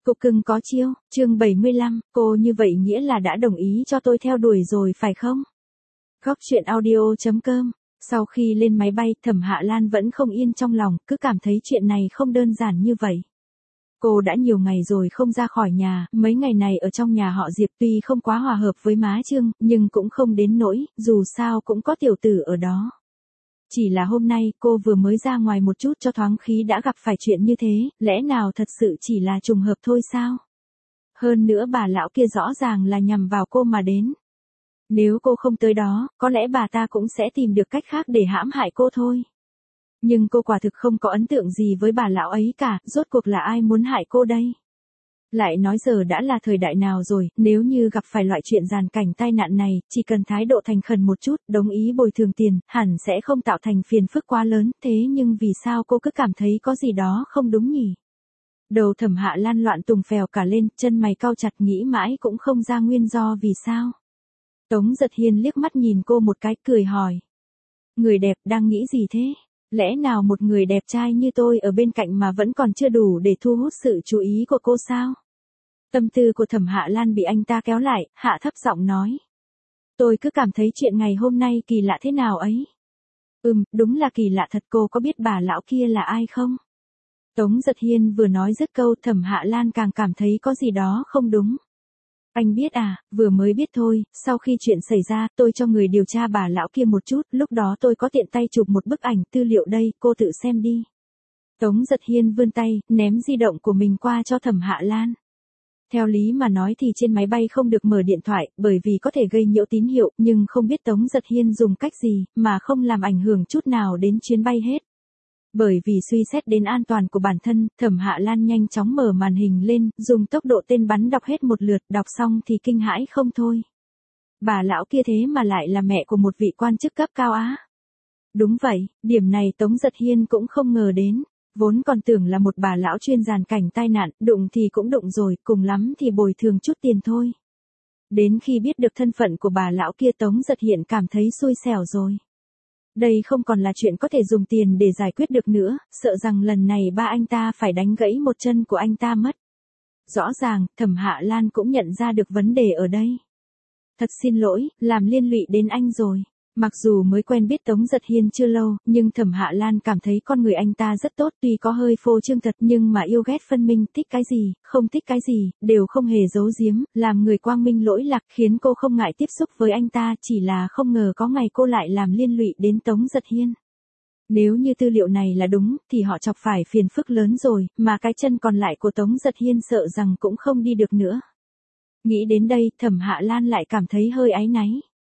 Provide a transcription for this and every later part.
Cục cưng có chiêu, chương 75, cô như vậy nghĩa là đã đồng ý cho tôi theo đuổi rồi phải không? Góc truyện audio.com. Sau khi lên máy bay, Thẩm Hạ Lan vẫn không yên trong lòng, cứ cảm thấy chuyện này không đơn giản như vậy. Cô đã nhiều ngày rồi không ra khỏi nhà, mấy ngày này ở trong nhà họ Diệp tuy không quá hòa hợp với má Trương, nhưng cũng không đến nỗi, dù sao cũng có tiểu tử ở đó. Chỉ là hôm nay cô vừa mới ra ngoài một chút cho thoáng khí đã gặp phải chuyện như thế, lẽ nào thật sự chỉ là trùng hợp thôi sao? Hơn nữa bà lão kia rõ ràng là nhằm vào cô mà đến. Nếu cô không tới đó, có lẽ bà ta cũng sẽ tìm được cách khác để hãm hại cô thôi. Nhưng cô quả thực không có ấn tượng gì với bà lão ấy cả, rốt cuộc là ai muốn hại cô đây? Lại nói giờ đã là thời đại nào rồi, nếu như gặp phải loại chuyện giàn cảnh tai nạn này, chỉ cần thái độ thành khẩn một chút, đồng ý bồi thường tiền, hẳn sẽ không tạo thành phiền phức quá lớn, thế nhưng vì sao cô cứ cảm thấy có gì đó không đúng nhỉ? Đầu Thẩm Hạ Lan loạn tùng phèo cả lên, chân mày cau chặt nghĩ mãi cũng không ra nguyên do vì sao. Tống Giật Hiên liếc mắt nhìn cô một cái cười hỏi. Người đẹp đang nghĩ gì thế? Lẽ nào một người đẹp trai như tôi ở bên cạnh mà vẫn còn chưa đủ để thu hút sự chú ý của cô sao? Tâm tư của Thẩm Hạ Lan bị anh ta kéo lại, hạ thấp giọng nói. Tôi cứ cảm thấy chuyện ngày hôm nay kỳ lạ thế nào ấy. Đúng là kỳ lạ thật, cô có biết bà lão kia là ai không? Tống Giật Hiên vừa nói dứt câu, Thẩm Hạ Lan càng cảm thấy có gì đó không đúng. Anh biết à, vừa mới biết thôi, sau khi chuyện xảy ra, tôi cho người điều tra bà lão kia một chút, lúc đó tôi có tiện tay chụp một bức ảnh tư liệu đây, cô tự xem đi. Tống Giật Hiên vươn tay, ném di động của mình qua cho Thẩm Hạ Lan. Theo lý mà nói thì trên máy bay không được mở điện thoại, bởi vì có thể gây nhiễu tín hiệu, nhưng không biết Tống Giật Hiên dùng cách gì, mà không làm ảnh hưởng chút nào đến chuyến bay hết. Bởi vì suy xét đến an toàn của bản thân, Thẩm Hạ Lan nhanh chóng mở màn hình lên, dùng tốc độ tên bắn đọc hết một lượt, đọc xong thì kinh hãi không thôi. Bà lão kia thế mà lại là mẹ của một vị quan chức cấp cao á. Đúng vậy, điểm này Tống Giật Hiên cũng không ngờ đến. Vốn còn tưởng là một bà lão chuyên giàn cảnh tai nạn, đụng thì cũng đụng rồi, cùng lắm thì bồi thường chút tiền thôi. Đến khi biết được thân phận của bà lão kia, Tống Giật Hiên cảm thấy xui xẻo rồi. Đây không còn là chuyện có thể dùng tiền để giải quyết được nữa, sợ rằng lần này ba anh ta phải đánh gãy một chân của anh ta mất. Rõ ràng, Thẩm Hạ Lan cũng nhận ra được vấn đề ở đây. Thật xin lỗi, làm liên lụy đến anh rồi. Mặc dù mới quen biết Tống Giật Hiên chưa lâu, nhưng Thẩm Hạ Lan cảm thấy con người anh ta rất tốt, tuy có hơi phô trương thật nhưng mà yêu ghét phân minh, thích cái gì, không thích cái gì, đều không hề giấu giếm, làm người quang minh lỗi lạc, khiến cô không ngại tiếp xúc với anh ta, chỉ là không ngờ có ngày cô lại làm liên lụy đến Tống Giật Hiên. Nếu như tư liệu này là đúng, thì họ chọc phải phiền phức lớn rồi, mà cái chân còn lại của Tống Giật Hiên sợ rằng cũng không đi được nữa. Nghĩ đến đây, Thẩm Hạ Lan lại cảm thấy hơi áy náy.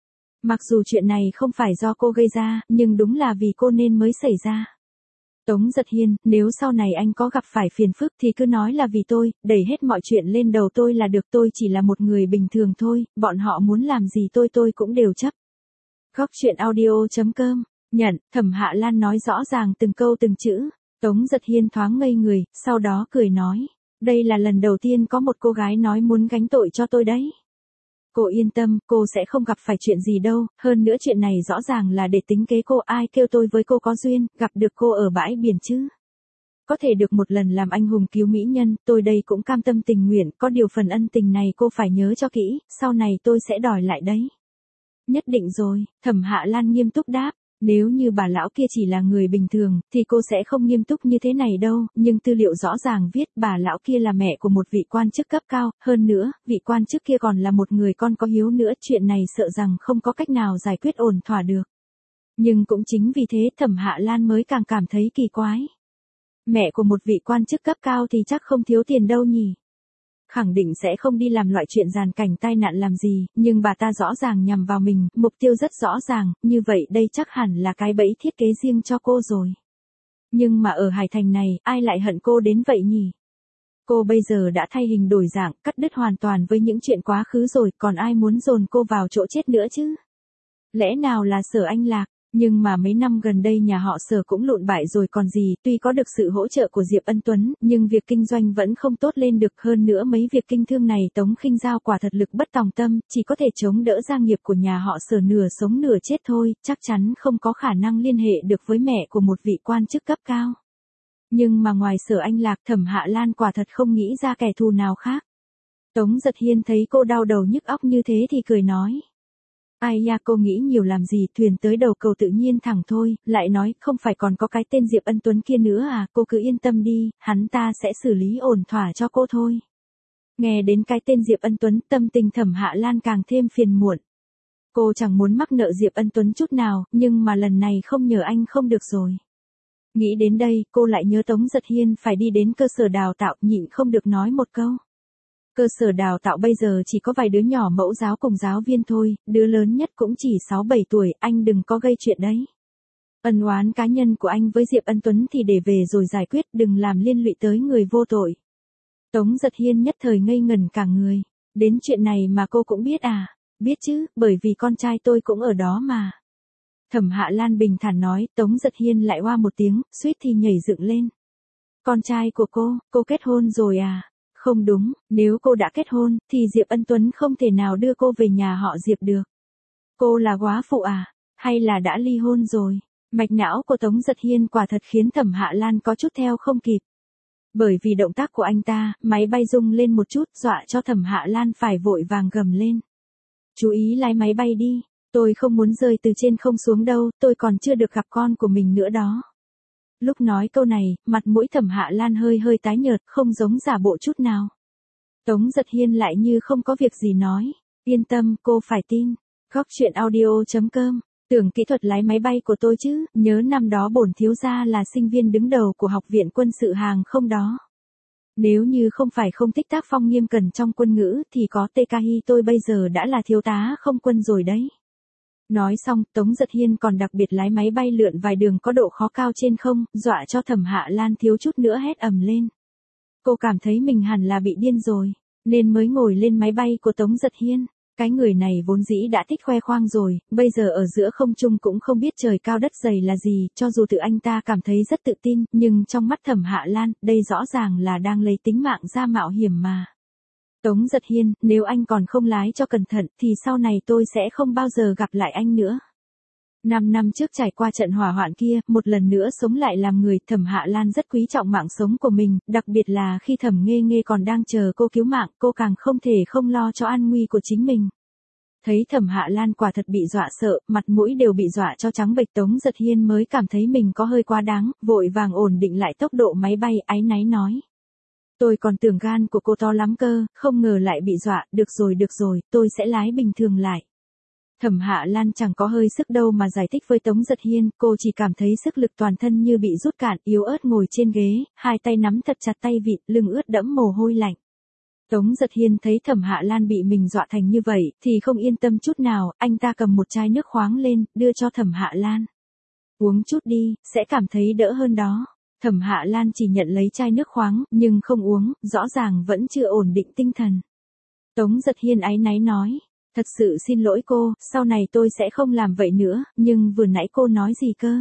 Mặc dù chuyện này không phải do cô gây ra, nhưng đúng là vì cô nên mới xảy ra. Tống Giật Hiên, nếu sau này anh có gặp phải phiền phức thì cứ nói là vì tôi, đẩy hết mọi chuyện lên đầu tôi là được, tôi chỉ là một người bình thường thôi, bọn họ muốn làm gì tôi cũng đều chấp. Góc truyện audio.com, nhận, Thẩm Hạ Lan nói rõ ràng từng câu từng chữ, Tống Giật Hiên thoáng ngây người, sau đó cười nói, đây là lần đầu tiên có một cô gái nói muốn gánh tội cho tôi đấy. Cô yên tâm, cô sẽ không gặp phải chuyện gì đâu, hơn nữa chuyện này rõ ràng là để tính kế cô, ai kêu tôi với cô có duyên, gặp được cô ở bãi biển chứ. Có thể được một lần làm anh hùng cứu mỹ nhân, tôi đây cũng cam tâm tình nguyện, có điều phần ân tình này cô phải nhớ cho kỹ, sau này tôi sẽ đòi lại đấy. Nhất định rồi, Thẩm Hạ Lan nghiêm túc đáp. Nếu như bà lão kia chỉ là người bình thường, thì cô sẽ không nghiêm túc như thế này đâu, nhưng tư liệu rõ ràng viết bà lão kia là mẹ của một vị quan chức cấp cao, hơn nữa, vị quan chức kia còn là một người con có hiếu nữa, chuyện này sợ rằng không có cách nào giải quyết ổn thỏa được. Nhưng cũng chính vì thế Thẩm Hạ Lan mới càng cảm thấy kỳ quái. Mẹ của một vị quan chức cấp cao thì chắc không thiếu tiền đâu nhỉ? Khẳng định sẽ không đi làm loại chuyện giàn cảnh tai nạn làm gì, nhưng bà ta rõ ràng nhằm vào mình, mục tiêu rất rõ ràng, như vậy đây chắc hẳn là cái bẫy thiết kế riêng cho cô rồi. Nhưng mà ở Hải Thành này, ai lại hận cô đến vậy nhỉ? Cô bây giờ đã thay hình đổi dạng, cắt đứt hoàn toàn với những chuyện quá khứ rồi, còn ai muốn dồn cô vào chỗ chết nữa chứ? Lẽ nào là Sở Anh Lạc? Nhưng mà mấy năm gần đây nhà họ Sở cũng lụn bại rồi còn gì, tuy có được sự hỗ trợ của Diệp Ân Tuấn, nhưng việc kinh doanh vẫn không tốt lên được, hơn nữa mấy việc kinh thương này Tống Khinh Giao quả thật lực bất tòng tâm, chỉ có thể chống đỡ gia nghiệp của nhà họ Sở nửa sống nửa chết thôi, chắc chắn không có khả năng liên hệ được với mẹ của một vị quan chức cấp cao. Nhưng mà ngoài Sở Anh Lạc, Thẩm Hạ Lan quả thật không nghĩ ra kẻ thù nào khác. Tống Giật Hiên thấy cô đau đầu nhức óc như thế thì cười nói. Ai nha, cô nghĩ nhiều làm gì, thuyền tới đầu cầu tự nhiên thẳng thôi, lại nói không phải còn có cái tên Diệp Ân Tuấn kia nữa à, cô cứ yên tâm đi, hắn ta sẽ xử lý ổn thỏa cho cô thôi. Nghe đến cái tên Diệp Ân Tuấn, tâm tình Thẩm Hạ Lan càng thêm phiền muộn. Cô chẳng muốn mắc nợ Diệp Ân Tuấn chút nào, nhưng mà lần này không nhờ anh không được rồi. Nghĩ đến đây, cô lại nhớ Tống Giật Hiên phải đi đến cơ sở đào tạo, nhịn không được nói một câu. Cơ sở đào tạo bây giờ chỉ có vài đứa nhỏ mẫu giáo cùng giáo viên thôi, đứa lớn nhất cũng chỉ 6-7 tuổi, anh đừng có gây chuyện đấy. Ân oán cá nhân của anh với Diệp Ân Tuấn thì để về rồi giải quyết, đừng làm liên lụy tới người vô tội. Tống Giật Hiên nhất thời ngây ngẩn cả người. Đến chuyện này mà cô cũng biết à? Biết chứ, bởi vì con trai tôi cũng ở đó mà. Thẩm Hạ Lan bình thản nói, Tống Giật Hiên lại oa một tiếng, suýt thì nhảy dựng lên. Con trai của cô kết hôn rồi à? Không đúng, nếu cô đã kết hôn, thì Diệp Ân Tuấn không thể nào đưa cô về nhà họ Diệp được. Cô là góa phụ à? Hay là đã ly hôn rồi? Mạch não của Tống Giật Hiên quả thật khiến Thẩm Hạ Lan có chút theo không kịp. Bởi vì động tác của anh ta, máy bay rung lên một chút, dọa cho Thẩm Hạ Lan phải vội vàng gầm lên. Chú ý lái máy bay đi, tôi không muốn rơi từ trên không xuống đâu, tôi còn chưa được gặp con của mình nữa đó. Lúc nói câu này, mặt mũi Thẩm Hạ Lan hơi tái nhợt, không giống giả bộ chút nào. Tống Giật Hiên lại như không có việc gì nói, yên tâm, cô phải tin. Góc truyện audio.com, tưởng kỹ thuật lái máy bay của tôi chứ, nhớ năm đó bổn thiếu gia là sinh viên đứng đầu của Học viện Quân sự hàng không đó. Nếu như không phải không thích tác phong nghiêm cẩn trong quân ngữ thì có TKI tôi bây giờ đã là thiếu tá không quân rồi đấy. Nói xong, Tống Giật Hiên còn đặc biệt lái máy bay lượn vài đường có độ khó cao trên không, dọa cho Thẩm Hạ Lan thiếu chút nữa hét ầm lên. Cô cảm thấy mình hẳn là bị điên rồi, nên mới ngồi lên máy bay của Tống Giật Hiên. Cái người này vốn dĩ đã thích khoe khoang rồi, bây giờ ở giữa không trung cũng không biết trời cao đất dày là gì, cho dù tự anh ta cảm thấy rất tự tin, nhưng trong mắt Thẩm Hạ Lan, đây rõ ràng là đang lấy tính mạng ra mạo hiểm mà. Tống Giật Hiên, nếu anh còn không lái cho cẩn thận, thì sau này tôi sẽ không bao giờ gặp lại anh nữa. 5 năm trước trải qua trận hỏa hoạn kia, một lần nữa sống lại làm người, Thẩm Hạ Lan rất quý trọng mạng sống của mình, đặc biệt là khi Thẩm Nghê Nghê còn đang chờ cô cứu mạng, cô càng không thể không lo cho an nguy của chính mình. Thấy Thẩm Hạ Lan quả thật bị dọa sợ, mặt mũi đều bị dọa cho trắng bệch, Tống Giật Hiên mới cảm thấy mình có hơi quá đáng, vội vàng ổn định lại tốc độ máy bay, áy náy nói. Tôi còn tưởng gan của cô to lắm cơ, không ngờ lại bị dọa, được rồi, tôi sẽ lái bình thường lại. Thẩm Hạ Lan chẳng có hơi sức đâu mà giải thích với Tống Giật Hiên, cô chỉ cảm thấy sức lực toàn thân như bị rút cạn, yếu ớt ngồi trên ghế, hai tay nắm thật chặt tay vịn, lưng ướt đẫm mồ hôi lạnh. Tống Giật Hiên thấy Thẩm Hạ Lan bị mình dọa thành như vậy, thì không yên tâm chút nào, anh ta cầm một chai nước khoáng lên, đưa cho Thẩm Hạ Lan. Uống chút đi, sẽ cảm thấy đỡ hơn đó. Thẩm Hạ Lan chỉ nhận lấy chai nước khoáng, nhưng không uống, rõ ràng vẫn chưa ổn định tinh thần. Tống Giật Hiên áy náy nói. Thật sự xin lỗi cô, sau này tôi sẽ không làm vậy nữa, nhưng vừa nãy cô nói gì cơ?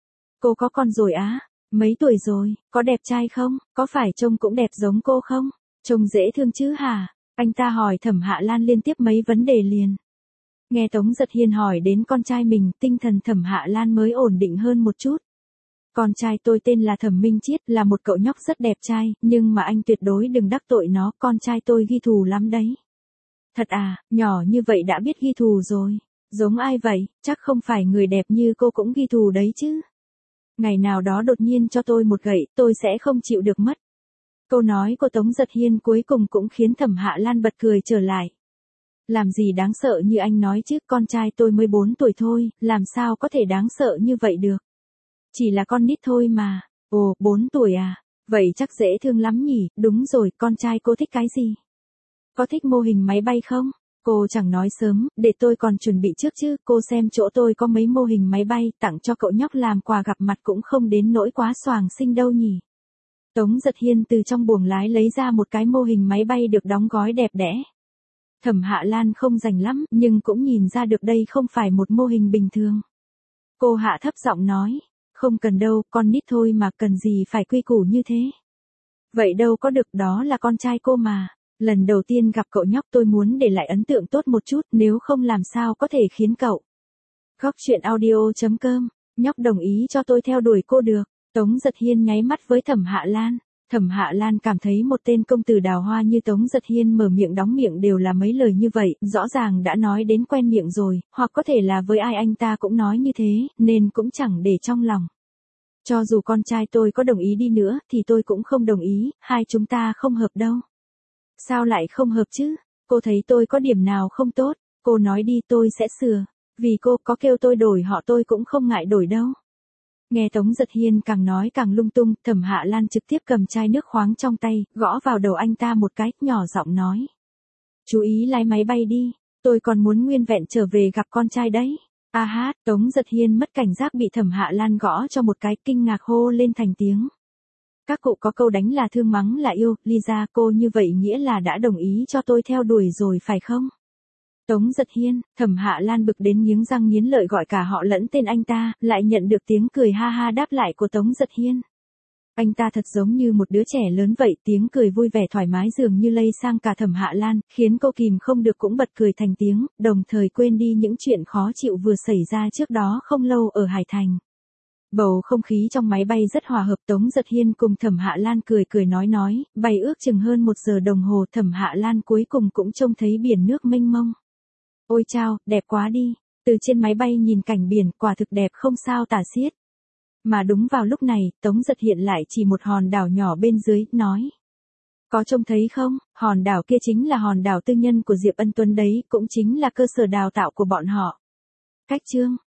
Cô có con rồi á? Mấy tuổi rồi, có đẹp trai không? Có phải trông cũng đẹp giống cô không? Trông dễ thương chứ hả? Anh ta hỏi Thẩm Hạ Lan liên tiếp mấy vấn đề liền. Nghe Tống Giật Hiên hỏi đến con trai mình, tinh thần Thẩm Hạ Lan mới ổn định hơn một chút. Con trai tôi tên là Thẩm Minh Chiết, là một cậu nhóc rất đẹp trai, nhưng mà anh tuyệt đối đừng đắc tội nó, con trai tôi ghi thù lắm đấy. Thật à, nhỏ như vậy đã biết ghi thù rồi. Giống ai vậy, chắc không phải người đẹp như cô cũng ghi thù đấy chứ. Ngày nào đó đột nhiên cho tôi một gậy, tôi sẽ không chịu được mất. Câu nói của Tống Giật Hiên cuối cùng cũng khiến Thẩm Hạ Lan bật cười trở lại. Làm gì đáng sợ như anh nói chứ, con trai tôi mới 4 tuổi thôi, làm sao có thể đáng sợ như vậy được. Chỉ là con nít thôi mà. Ồ, 4 tuổi à, vậy chắc dễ thương lắm nhỉ, đúng rồi, con trai cô thích cái gì? Có thích mô hình máy bay không? Cô chẳng nói sớm, để tôi còn chuẩn bị trước chứ, cô xem chỗ tôi có mấy mô hình máy bay, tặng cho cậu nhóc làm quà gặp mặt cũng không đến nỗi quá xoàng xinh đâu nhỉ. Tống Giật Hiên từ trong buồng lái lấy ra một cái mô hình máy bay được đóng gói đẹp đẽ. Thẩm Hạ Lan không rành lắm, nhưng cũng nhìn ra được đây không phải một mô hình bình thường. Cô hạ thấp giọng nói, không cần đâu, con nít thôi mà, cần gì phải quy củ như thế. Vậy đâu có được, đó là con trai cô mà. Lần đầu tiên gặp cậu nhóc tôi muốn để lại ấn tượng tốt một chút, nếu không làm sao có thể khiến cậu. Góc truyện audio.com, nhóc đồng ý cho tôi theo đuổi cô được. Tống Giật Hiên nháy mắt với Thẩm Hạ Lan. Thẩm Hạ Lan cảm thấy một tên công tử đào hoa như Tống Giật Hiên mở miệng đóng miệng đều là mấy lời như vậy, rõ ràng đã nói đến quen miệng rồi, hoặc có thể là với ai anh ta cũng nói như thế, nên cũng chẳng để trong lòng. Cho dù con trai tôi có đồng ý đi nữa, thì tôi cũng không đồng ý, hai chúng ta không hợp đâu. Sao lại không hợp chứ? Cô thấy tôi có điểm nào không tốt, cô nói đi tôi sẽ sửa, vì cô có kêu tôi đổi họ tôi cũng không ngại đổi đâu. Nghe Tống Giật Hiên càng nói càng lung tung, Thẩm Hạ Lan trực tiếp cầm chai nước khoáng trong tay, gõ vào đầu anh ta một cái, nhỏ giọng nói. Chú ý lái máy bay đi, tôi còn muốn nguyên vẹn trở về gặp con trai đấy. A hát, Tống Giật Hiên mất cảnh giác bị Thẩm Hạ Lan gõ cho một cái, kinh ngạc hô lên thành tiếng. Các cụ có câu đánh là thương mắng là yêu, Lisa cô như vậy nghĩa là đã đồng ý cho tôi theo đuổi rồi phải không? Tống Giật Hiên, Thẩm Hạ Lan bực đến nghiến răng nghiến lợi gọi cả họ lẫn tên anh ta, lại nhận được tiếng cười ha ha đáp lại của Tống Giật Hiên. Anh ta thật giống như một đứa trẻ lớn vậy, tiếng cười vui vẻ thoải mái dường như lây sang cả Thẩm Hạ Lan, khiến cô kìm không được cũng bật cười thành tiếng, đồng thời quên đi những chuyện khó chịu vừa xảy ra trước đó không lâu ở Hải Thành. Bầu không khí trong máy bay rất hòa hợp, Tống Giật Hiên cùng Thẩm Hạ Lan cười cười nói, bay ước chừng hơn 1 giờ đồng hồ, Thẩm Hạ Lan cuối cùng cũng trông thấy biển nước mênh mông. Ôi chao, đẹp quá đi, từ trên máy bay nhìn cảnh biển quả thực đẹp không sao tả xiết. Mà đúng vào lúc này, Tống Giật Hiên lại chỉ một hòn đảo nhỏ bên dưới, nói. Có trông thấy không, hòn đảo kia chính là hòn đảo tư nhân của Diệp Ân Tuấn đấy, cũng chính là cơ sở đào tạo của bọn họ. Cách chương